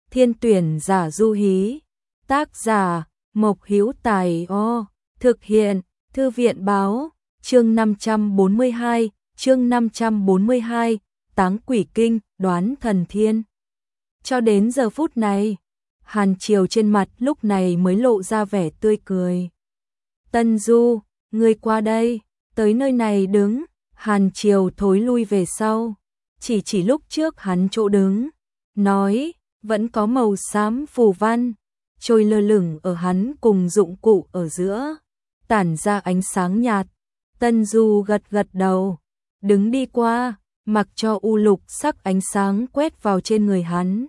Thiên tuyển giả du hí. Tác giả Mộc Hữu Tài. Thực hiện Thư viện báo. Chương 542, Táng quỷ kinh, đoán thần thiên. Cho đến giờ phút này, Hàn Triều trên mặt lúc này mới lộ ra vẻ tươi cười. Tân Du, ngươi qua đây, tới nơi này đứng. Hàn Triều thối lui về sau, chỉ lúc trước hắn chỗ đứng, nói, vẫn có màu xám phù văn, trôi lơ lửng ở hắn cùng dụng cụ ở giữa, tản ra ánh sáng nhạt. Tân Du gật gật đầu, đứng đi qua, mặc cho u lục sắc ánh sáng quét vào trên người hắn.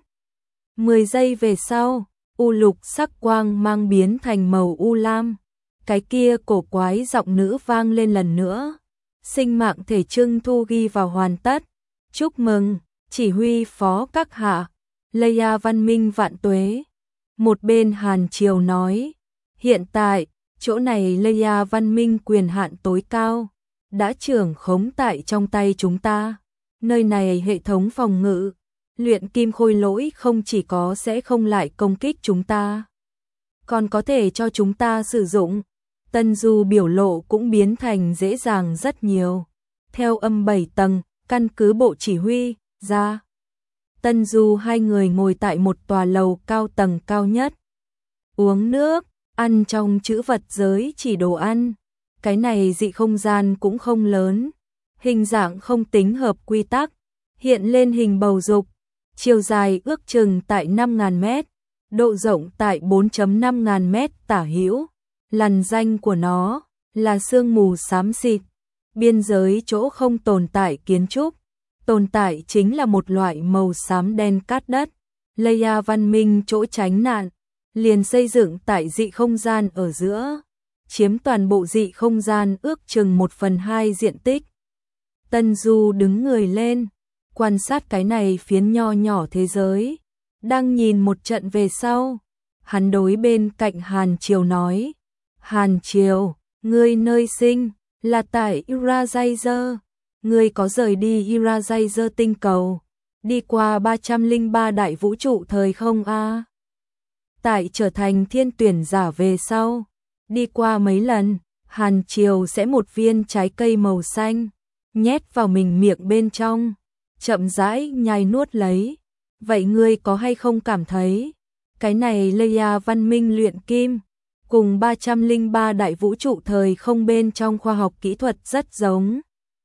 10 giây về sau, u lục sắc quang mang biến thành màu u lam. Cái kia cổ quái giọng nữ vang lên lần nữa. Sinh mạng thể trưng thu ghi vào hoàn tất. Chúc mừng, chỉ huy phó các hạ, Leia văn minh vạn tuế. Một bên Hàn Triều nói, hiện tại, chỗ này Leia văn minh quyền hạn tối cao, đã trưởng khống tại trong tay chúng ta. Nơi này hệ thống phòng ngự, luyện kim khôi lỗi không chỉ có sẽ không lại công kích chúng ta, còn có thể cho chúng ta sử dụng. Tân Du biểu lộ cũng biến thành dễ dàng rất nhiều. Theo âm 7 tầng, căn cứ bộ chỉ huy, ra. Tân Du hai người ngồi tại một tòa lầu cao tầng cao nhất. Uống nước, ăn trong chữ vật giới chỉ đồ ăn. Cái này dị không gian cũng không lớn. Hình dạng không tính hợp quy tắc. Hiện lên hình bầu dục. Chiều dài ước chừng tại 5.000 mét. Độ rộng tại 4.5 ngàn mét tả hữu. Làn danh của nó là sương mù xám xịt. Biên giới chỗ không tồn tại kiến trúc, tồn tại chính là một loại màu xám đen cát đất. Leia văn minh chỗ tránh nạn, liền xây dựng tại dị không gian ở giữa, chiếm toàn bộ dị không gian ước chừng 1/2 diện tích. Tân Du đứng người lên, quan sát cái này phiến nho nhỏ thế giới, đang nhìn một trận về sau. Hắn đối bên cạnh Hàn Triều nói, Hàn Triều, ngươi nơi sinh là tại Irazazer, ngươi có rời đi Irazazer tinh cầu, đi qua 303 đại vũ trụ thời không a? Tại trở thành thiên tuyển giả về sau, đi qua mấy lần, Hàn Triều sẽ một viên trái cây màu xanh, nhét vào mình miệng bên trong, chậm rãi nhai nuốt lấy. Vậy ngươi có hay không cảm thấy, cái này Leia văn minh luyện kim, cùng 303 đại vũ trụ thời không bên trong khoa học kỹ thuật rất giống?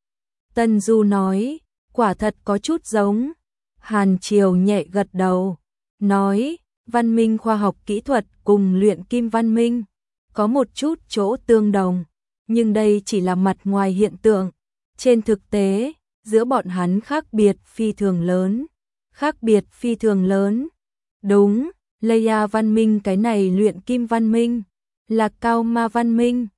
Tân Du nói, quả thật có chút giống. Hàn Triều nhẹ gật đầu, nói, văn minh khoa học kỹ thuật cùng luyện kim văn minh có một chút chỗ tương đồng, nhưng đây chỉ là mặt ngoài hiện tượng. Trên thực tế, giữa bọn hắn khác biệt phi thường lớn. Khác biệt phi thường lớn. Đúng, Leia văn minh cái này luyện kim văn minh là cao ma văn minh,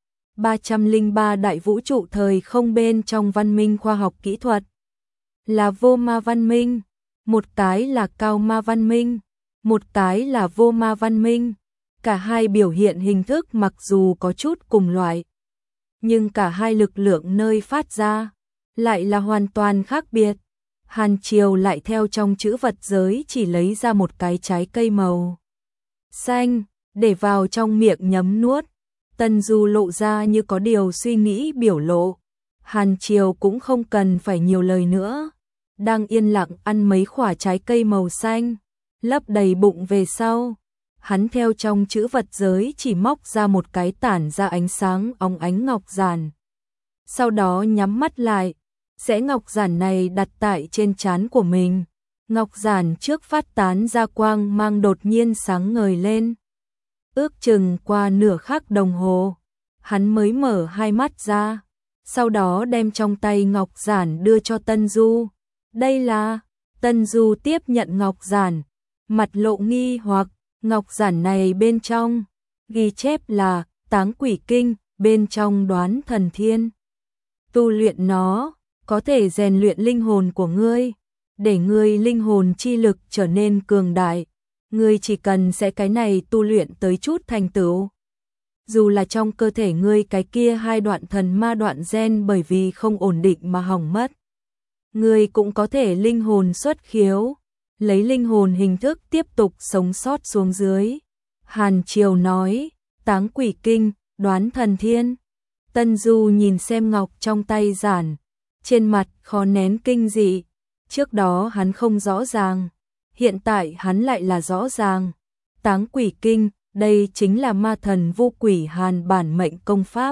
303 đại vũ trụ thời không bên trong văn minh khoa học kỹ thuật là vô ma văn minh. Một cái là cao ma văn minh, một cái là vô ma văn minh. Cả hai biểu hiện hình thức mặc dù có chút cùng loại, nhưng cả hai lực lượng nơi phát ra lại là hoàn toàn khác biệt. Hàn Triều lại theo trong chữ vật giới chỉ lấy ra một cái trái cây màu xanh, để vào trong miệng nhấm nuốt. Tân Du lộ ra như có điều suy nghĩ biểu lộ. Hàn Triều cũng không cần phải nhiều lời nữa, đang yên lặng ăn mấy quả trái cây màu xanh, lấp đầy bụng về sau. Hắn theo trong chữ vật giới chỉ móc ra một cái tản ra ánh sáng óng ánh ngọc giản. Sau đó nhắm mắt lại, sẽ ngọc giản này đặt tại trên trán của mình. Ngọc giản trước phát tán ra quang mang đột nhiên sáng ngời lên. Ước chừng qua nửa khắc đồng hồ, hắn mới mở hai mắt ra, sau đó đem trong tay ngọc giản đưa cho Tân Du. Đây là... Tân Du tiếp nhận ngọc giản, mặt lộ nghi hoặc. Ngọc giản này bên trong ghi chép là Táng quỷ kinh, bên trong đoán thần thiên. Tu luyện nó có thể rèn luyện linh hồn của ngươi, để ngươi linh hồn chi lực trở nên cường đại. Ngươi chỉ cần sẽ cái này tu luyện tới chút thành tựu, dù là trong cơ thể ngươi cái kia hai đoạn thần ma đoạn gen bởi vì không ổn định mà hỏng mất, ngươi cũng có thể linh hồn xuất khiếu. lấy linh hồn hình thức tiếp tục sống sót xuống dưới. Hàn Triều nói, Táng Quỷ Kinh, Đoán Thần Thiên. Tân Du nhìn xem ngọc trong tay giản, trên mặt khó nén kinh dị. Trước đó hắn không rõ ràng, hiện tại hắn lại là rõ ràng. Táng Quỷ Kinh, đây chính là ma thần Vu Quỷ Hàn bản mệnh công pháp.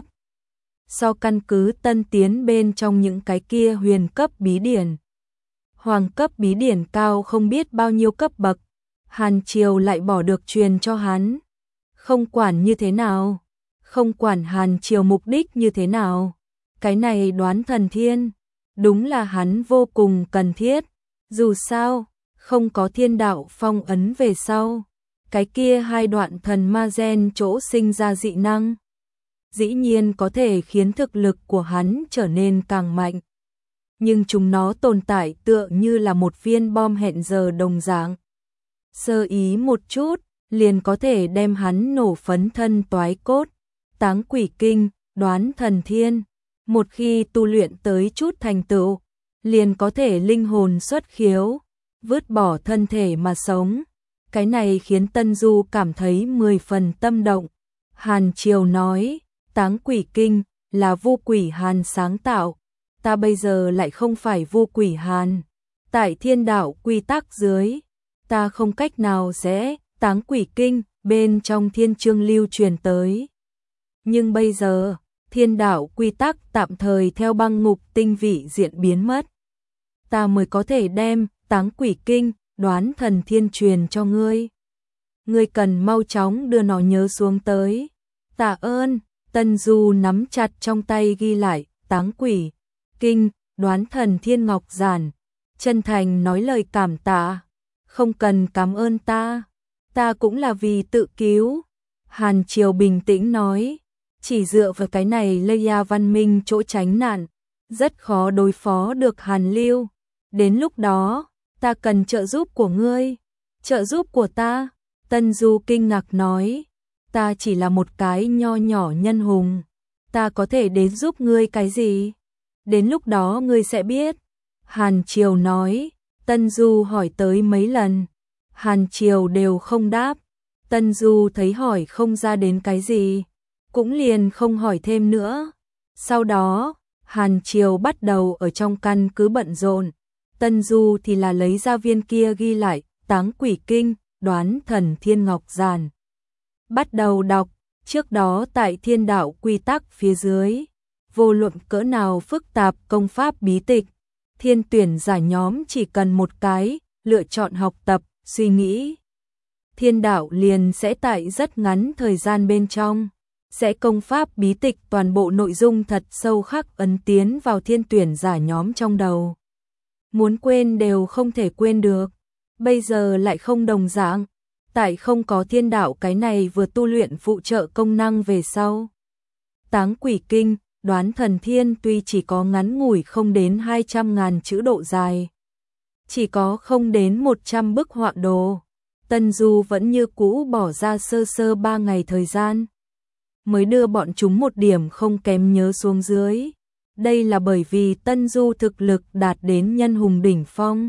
So căn cứ tân tiến bên trong những cái kia huyền cấp bí điển, hoàng cấp bí điển cao không biết bao nhiêu cấp bậc, Hàn Triều lại bỏ được truyền cho hắn. Không quản như thế nào, không quản Hàn Triều mục đích như thế nào, cái này Đoán Thần Thiên đúng là hắn vô cùng cần thiết. Dù sao, không có thiên đạo phong ấn về sau, cái kia hai đoạn thần ma gen chỗ sinh ra dị năng, dĩ nhiên có thể khiến thực lực của hắn trở nên càng mạnh. Nhưng chúng nó tồn tại tựa như là một viên bom hẹn giờ đồng dạng. Sơ ý một chút, liền có thể đem hắn nổ phấn thân toái cốt. Táng Quỷ Kinh, Đoán Thần Thiên, một khi tu luyện tới chút thành tựu, liền có thể linh hồn xuất khiếu, vứt bỏ thân thể mà sống. Cái này khiến Tân Du cảm thấy 10 phần tâm động. Hàn Triều nói, Táng Quỷ Kinh là Vu Quỷ Hàn sáng tạo, ta bây giờ lại không phải Vu Quỷ Hàn. Tại thiên đạo quy tắc dưới, ta không cách nào sẽ Táng Quỷ Kinh bên trong thiên chương lưu truyền tới. Nhưng bây giờ, thiên đạo quy tắc tạm thời theo băng ngục tinh vị diện biến mất. Ta mới có thể đem Táng Quỷ Kinh, Đoán Thần Thiên truyền cho ngươi. Ngươi cần mau chóng đưa nó nhớ xuống tới. Tạ ơn. Tân Du nắm chặt trong tay ghi lại Táng Quỷ Kinh, Đoán Thần Thiên ngọc giản, chân thành nói lời cảm tạ. Không cần cảm ơn ta cũng là vì tự cứu. Hàn Triều bình tĩnh nói, chỉ dựa vào cái này Leia văn minh chỗ tránh nạn, rất khó đối phó được Hàn Lưu. Đến lúc đó, ta cần trợ giúp của ngươi. Trợ giúp của ta? Tân Du kinh ngạc nói, ta chỉ là một cái nho nhỏ nhân hùng, ta có thể đến giúp ngươi cái gì? Đến lúc đó ngươi sẽ biết. Hàn Triều nói. Tân Du hỏi tới mấy lần, Hàn Triều đều không đáp. Tân Du thấy hỏi không ra đến cái gì, cũng liền không hỏi thêm nữa. Sau đó, Hàn Triều bắt đầu ở trong căn cứ bận rộn. Tân Du thì là lấy ra viên kia ghi lại Táng Quỷ Kinh, Đoán Thần Thiên ngọc giản. Bắt đầu đọc. Trước đó tại thiên đạo quy tắc phía dưới, vô luận cỡ nào phức tạp công pháp bí tịch, thiên tuyển giả nhóm chỉ cần một cái lựa chọn học tập, suy nghĩ, thiên đạo liền sẽ tại rất ngắn thời gian bên trong sẽ công pháp bí tịch toàn bộ nội dung thật sâu khắc ấn tiến vào thiên tuyển giả nhóm trong đầu. Muốn quên đều không thể quên được. Bây giờ lại không đồng dạng, tại không có thiên đạo cái này vừa tu luyện phụ trợ công năng về sau. Táng Quỷ Kinh, Đoán Thần Thiên tuy chỉ có ngắn ngủi không đến 200.000 chữ độ dài, chỉ có không đến 100 bức họa đồ, Tân Du vẫn như cũ bỏ ra sơ sơ 3 ngày thời gian, mới đưa bọn chúng một điểm không kém nhớ xuống dưới. Đây là bởi vì Tân Du thực lực đạt đến nhân hùng đỉnh phong.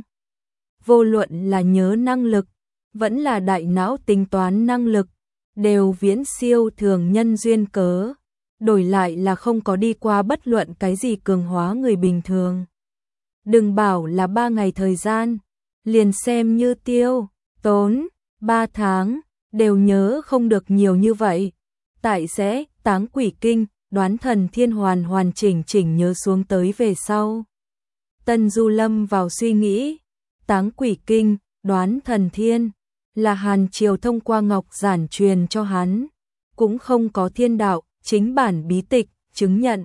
Vô luận là nhớ năng lực, vẫn là đại não tính toán năng lực, đều viễn siêu thường nhân duyên cớ. Đổi lại là không có đi qua bất luận cái gì cường hóa người bình thường. Đừng bảo là 3 ngày thời gian, liền xem như tiêu, tốn, 3 tháng, đều nhớ không được nhiều như vậy. Tại sẽ, Táng Quỷ Kinh, Đoán Thần Thiên hoàn chỉnh nhớ xuống tới về sau. Tân Du lâm vào suy nghĩ, Táng Quỷ Kinh, Đoán Thần Thiên, là Hàn Triều thông qua ngọc giản truyền cho hắn, cũng không có thiên đạo chính bản bí tịch chứng nhận.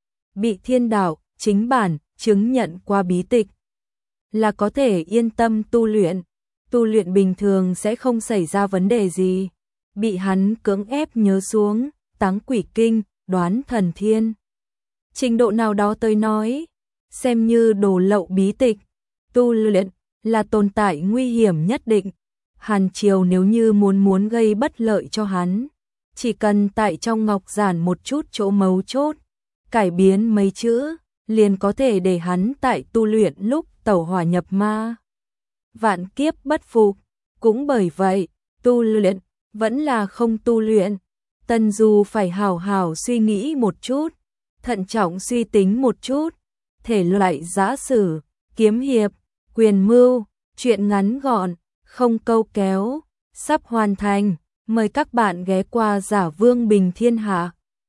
Bị thiên đạo chính bản chứng nhận qua bí tịch là có thể yên tâm tu luyện bình thường sẽ không xảy ra vấn đề gì. Bị hắn cưỡng ép nhớ xuống Táng Quỷ Kinh, Đoán Thần Thiên, trình độ nào đó tới nói, xem như đồ lậu bí tịch, tu luyện là tồn tại nguy hiểm nhất định. Hàn Triều nếu như muốn gây bất lợi cho hắn, chỉ cần tại trong ngọc giản một chút chỗ mấu chốt, cải biến mấy chữ, liền có thể để hắn tại tu luyện lúc tẩu hỏa nhập ma. vạn kiếp bất phục. Cũng bởi vậy, tu luyện vẫn là không tu luyện. Tân Du phải hào hào suy nghĩ một chút, thận trọng suy tính một chút. Thể loại giã sử, kiếm hiệp, quyền mưu, truyện ngắn gọn, không câu kéo, sắp hoàn thành. Mời các bạn ghé qua Giả Vương Bình Thiên Hạ.